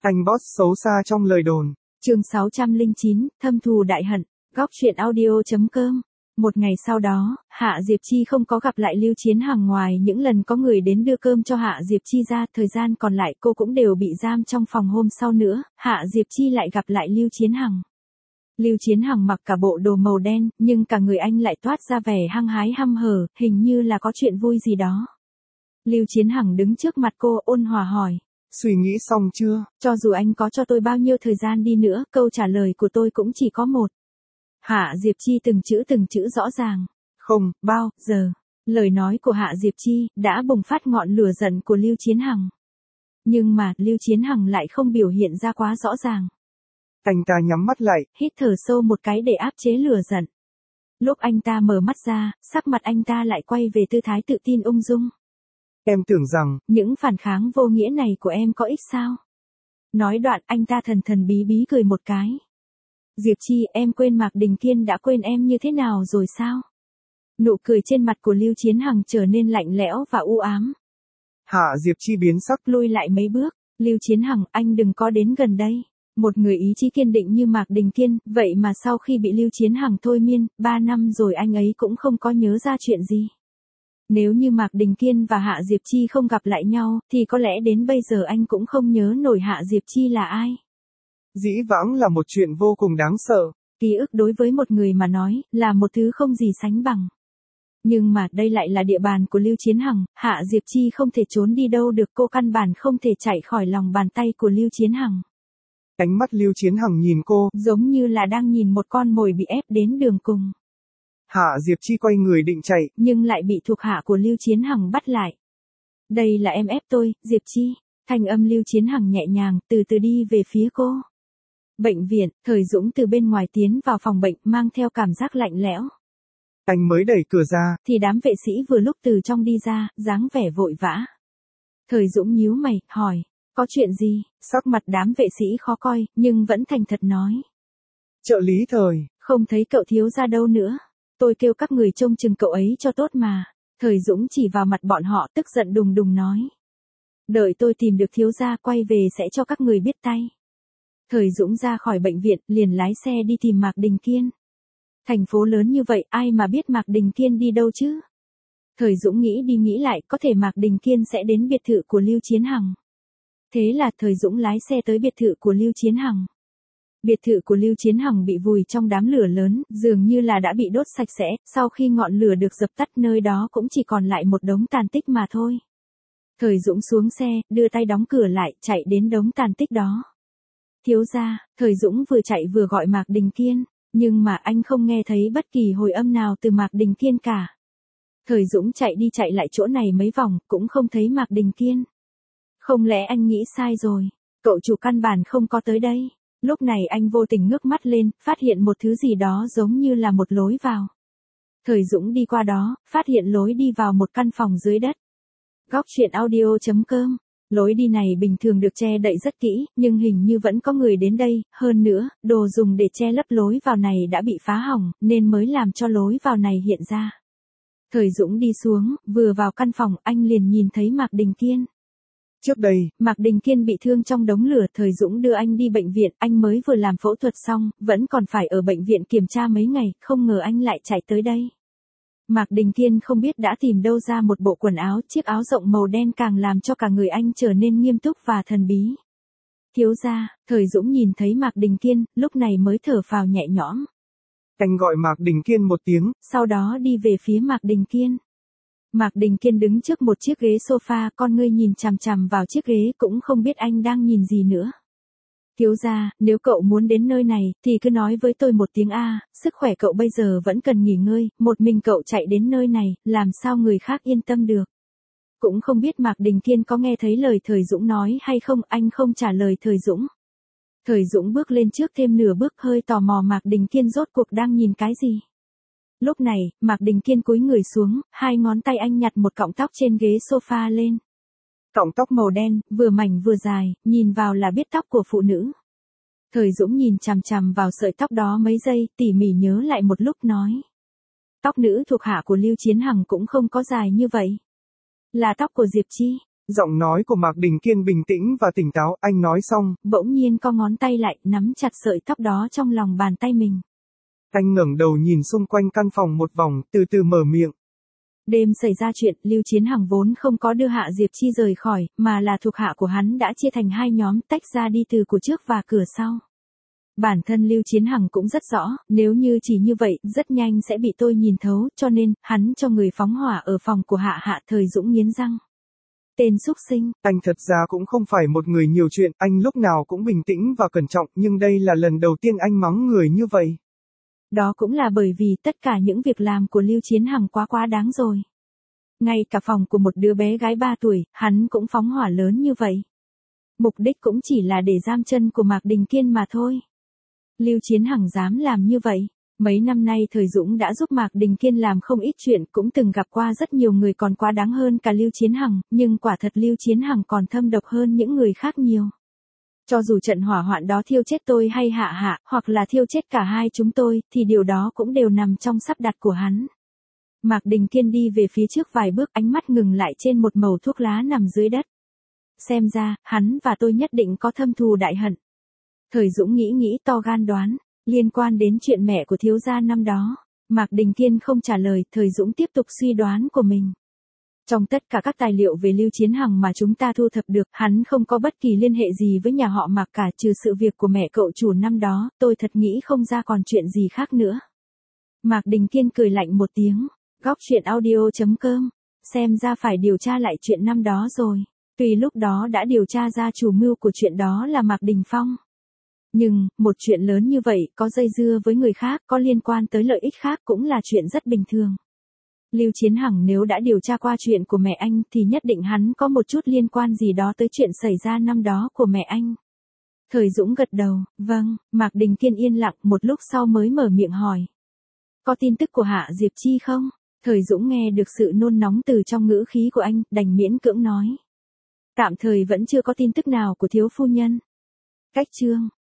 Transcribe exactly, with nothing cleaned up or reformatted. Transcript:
Anh boss xấu xa trong lời đồn. Chương sáu trăm lẻ chín, thâm thù đại hận, góc truyện audio chấm com. Một ngày sau đó, Hạ Diệp Chi không có gặp lại Lưu Chiến Hằng, ngoài những lần có người đến đưa cơm cho Hạ Diệp Chi ra, thời gian còn lại cô cũng đều bị giam trong phòng. Hôm sau nữa, Hạ Diệp Chi lại gặp lại Lưu Chiến Hằng. Lưu Chiến Hằng mặc cả bộ đồ màu đen, nhưng cả người anh lại toát ra vẻ hăng hái hăm hở, hình như là có chuyện vui gì đó. Lưu Chiến Hằng đứng trước mặt cô ôn hòa hỏi. Suy nghĩ xong chưa? Cho dù anh có cho tôi bao nhiêu thời gian đi nữa, câu trả lời của tôi cũng chỉ có một. Hạ Diệp Chi từng chữ từng chữ rõ ràng. Không, bao giờ. Lời nói của Hạ Diệp Chi đã bùng phát ngọn lửa giận của Lưu Chiến Hằng. Nhưng mà Lưu Chiến Hằng lại không biểu hiện ra quá rõ ràng. Anh ta nhắm mắt lại, hít thở sâu một cái để áp chế lửa giận. Lúc anh ta mở mắt ra, sắc mặt anh ta lại quay về tư thái tự tin ung dung. Em tưởng rằng, những phản kháng vô nghĩa này của em có ích sao? Nói đoạn anh ta thần thần bí bí cười một cái. Diệp Chi, em quên Mạc Đình Kiên đã quên em như thế nào rồi sao? Nụ cười trên mặt của Lưu Chiến Hằng trở nên lạnh lẽo và u ám. Hạ Diệp Chi biến sắc, lùi lại mấy bước. Lưu Chiến Hằng, anh đừng có đến gần đây. Một người ý chí kiên định như Mạc Đình Kiên, vậy mà sau khi bị Lưu Chiến Hằng thôi miên, ba năm rồi anh ấy cũng không có nhớ ra chuyện gì. Nếu như Mạc Đình Kiên và Hạ Diệp Chi không gặp lại nhau, thì có lẽ đến bây giờ anh cũng không nhớ nổi Hạ Diệp Chi là ai. Dĩ vãng là một chuyện vô cùng đáng sợ. Ký ức đối với một người mà nói, là một thứ không gì sánh bằng. Nhưng mà đây lại là địa bàn của Lưu Chiến Hằng, Hạ Diệp Chi không thể trốn đi đâu được, cô căn bản không thể chạy khỏi lòng bàn tay của Lưu Chiến Hằng. Ánh mắt Lưu Chiến Hằng nhìn cô, giống như là đang nhìn một con mồi bị ép đến đường cùng. Hạ Diệp Chi quay người định chạy, nhưng lại bị thuộc hạ của Lưu Chiến Hằng bắt lại. Đây là em ép tôi, Diệp Chi. Thanh âm Lưu Chiến Hằng nhẹ nhàng, từ từ đi về phía cô. Bệnh viện, Thời Dũng từ bên ngoài tiến vào phòng bệnh, mang theo cảm giác lạnh lẽo. Anh mới đẩy cửa ra, thì đám vệ sĩ vừa lúc từ trong đi ra, dáng vẻ vội vã. Thời Dũng nhíu mày, hỏi, có chuyện gì? Sắc mặt đám vệ sĩ khó coi, nhưng vẫn thành thật nói. Trợ lý Thời, không thấy cậu thiếu gia đâu nữa. Tôi kêu các người trông chừng cậu ấy cho tốt mà. Thời Dũng chỉ vào mặt bọn họ, tức giận đùng đùng nói. Đợi tôi tìm được thiếu gia quay về sẽ cho các người biết tay. Thời Dũng ra khỏi bệnh viện, liền lái xe đi tìm Mạc Đình Kiên. Thành phố lớn như vậy, ai mà biết Mạc Đình Kiên đi đâu chứ? Thời Dũng nghĩ đi nghĩ lại, có thể Mạc Đình Kiên sẽ đến biệt thự của Lưu Chiến Hằng. Thế là Thời Dũng lái xe tới biệt thự của Lưu Chiến Hằng. Biệt thự của Lưu Chiến Hằng bị vùi trong đám lửa lớn, dường như là đã bị đốt sạch sẽ, sau khi ngọn lửa được dập tắt nơi đó cũng chỉ còn lại một đống tàn tích mà thôi. Thời Dũng xuống xe, đưa tay đóng cửa lại, chạy đến đống tàn tích đó. Thiếu gia, Thời Dũng vừa chạy vừa gọi Mạc Đình Kiên, nhưng mà anh không nghe thấy bất kỳ hồi âm nào từ Mạc Đình Kiên cả. Thời Dũng chạy đi chạy lại chỗ này mấy vòng, cũng không thấy Mạc Đình Kiên. Không lẽ anh nghĩ sai rồi, cậu chủ căn bản không có tới đây. Lúc này anh vô tình ngước mắt lên, phát hiện một thứ gì đó giống như là một lối vào. Thời Dũng đi qua đó, phát hiện lối đi vào một căn phòng dưới đất. Góc truyện audio chấm com. Lối đi này bình thường được che đậy rất kỹ, nhưng hình như vẫn có người đến đây, hơn nữa, đồ dùng để che lấp lối vào này đã bị phá hỏng, nên mới làm cho lối vào này hiện ra. Thời Dũng đi xuống, vừa vào căn phòng, anh liền nhìn thấy Mạc Đình Kiên. Trước đây, Mạc Đình Kiên bị thương trong đống lửa, Thời Dũng đưa anh đi bệnh viện, anh mới vừa làm phẫu thuật xong, vẫn còn phải ở bệnh viện kiểm tra mấy ngày, không ngờ anh lại chạy tới đây. Mạc Đình Kiên không biết đã tìm đâu ra một bộ quần áo, chiếc áo rộng màu đen càng làm cho cả người anh trở nên nghiêm túc và thần bí. Thiếu gia, Thời Dũng nhìn thấy Mạc Đình Kiên, lúc này mới thở phào nhẹ nhõm. Anh gọi Mạc Đình Kiên một tiếng, sau đó đi về phía Mạc Đình Kiên. Mạc Đình Kiên đứng trước một chiếc ghế sofa, con ngươi nhìn chằm chằm vào chiếc ghế, cũng không biết anh đang nhìn gì nữa. Thiếu gia, nếu cậu muốn đến nơi này, thì cứ nói với tôi một tiếng a, sức khỏe cậu bây giờ vẫn cần nghỉ ngơi, một mình cậu chạy đến nơi này, làm sao người khác yên tâm được. Cũng không biết Mạc Đình Kiên có nghe thấy lời Thời Dũng nói hay không, anh không trả lời Thời Dũng. Thời Dũng bước lên trước thêm nửa bước, hơi tò mò Mạc Đình Kiên rốt cuộc đang nhìn cái gì. Lúc này, Mạc Đình Kiên cúi người xuống, hai ngón tay anh nhặt một cọng tóc trên ghế sofa lên. Cọng tóc màu đen, vừa mảnh vừa dài, nhìn vào là biết tóc của phụ nữ. Thời Dũng nhìn chằm chằm vào sợi tóc đó mấy giây, tỉ mỉ nhớ lại một lúc nói. Tóc nữ thuộc hạ của Lưu Chiến Hằng cũng không có dài như vậy. Là tóc của Diệp Chi. Giọng nói của Mạc Đình Kiên bình tĩnh và tỉnh táo, anh nói xong, bỗng nhiên co ngón tay lại, nắm chặt sợi tóc đó trong lòng bàn tay mình. Anh ngẩng đầu nhìn xung quanh căn phòng một vòng, từ từ mở miệng. Đêm xảy ra chuyện, Lưu Chiến Hằng vốn không có đưa Hạ Diệp Chi rời khỏi, mà là thuộc hạ của hắn đã chia thành hai nhóm, tách ra đi từ cửa trước và cửa sau. Bản thân Lưu Chiến Hằng cũng rất rõ, nếu như chỉ như vậy, rất nhanh sẽ bị tôi nhìn thấu, cho nên, hắn cho người phóng hỏa ở phòng của Hạ Hạ. Thời Dũng nghiến răng. Tên súc sinh. Anh thật ra cũng không phải một người nhiều chuyện, anh lúc nào cũng bình tĩnh và cẩn trọng, nhưng đây là lần đầu tiên anh mắng người như vậy. Đó cũng là bởi vì tất cả những việc làm của Lưu Chiến Hằng quá quá đáng rồi. Ngay cả phòng của một đứa bé gái ba tuổi, hắn cũng phóng hỏa lớn như vậy. Mục đích cũng chỉ là để giam chân của Mạc Đình Kiên mà thôi. Lưu Chiến Hằng dám làm như vậy. Mấy năm nay Thời Dũng đã giúp Mạc Đình Kiên làm không ít chuyện, cũng từng gặp qua rất nhiều người còn quá đáng hơn cả Lưu Chiến Hằng, nhưng quả thật Lưu Chiến Hằng còn thâm độc hơn những người khác nhiều. Cho dù trận hỏa hoạn đó thiêu chết tôi hay Hạ Hạ, hoặc là thiêu chết cả hai chúng tôi, thì điều đó cũng đều nằm trong sắp đặt của hắn. Mạc Đình Kiên đi về phía trước vài bước, ánh mắt ngừng lại trên một mẩu thuốc lá nằm dưới đất. Xem ra, hắn và tôi nhất định có thâm thù đại hận. Thời Dũng nghĩ nghĩ to gan đoán, liên quan đến chuyện mẹ của thiếu gia năm đó. Mạc Đình Kiên không trả lời, Thời Dũng tiếp tục suy đoán của mình. Trong tất cả các tài liệu về Lưu Chiến Hằng mà chúng ta thu thập được, hắn không có bất kỳ liên hệ gì với nhà họ Mạc cả, trừ sự việc của mẹ cậu chủ năm đó, tôi thật nghĩ không ra còn chuyện gì khác nữa. Mạc Đình Kiên cười lạnh một tiếng, góc truyện audio chấm com, xem ra phải điều tra lại chuyện năm đó rồi. Tuy lúc đó đã điều tra ra chủ mưu của chuyện đó là Mạc Đình Phong. Nhưng, một chuyện lớn như vậy, có dây dưa với người khác, có liên quan tới lợi ích khác cũng là chuyện rất bình thường. Lưu Chiến Hằng nếu đã điều tra qua chuyện của mẹ anh thì nhất định hắn có một chút liên quan gì đó tới chuyện xảy ra năm đó của mẹ anh. Thời Dũng gật đầu, vâng. Mạc Đình Kiên yên lặng một lúc sau mới mở miệng hỏi. Có tin tức của Hạ Diệp Chi không? Thời Dũng nghe được sự nôn nóng từ trong ngữ khí của anh, đành miễn cưỡng nói. Tạm thời vẫn chưa có tin tức nào của thiếu phu nhân. Cách chương.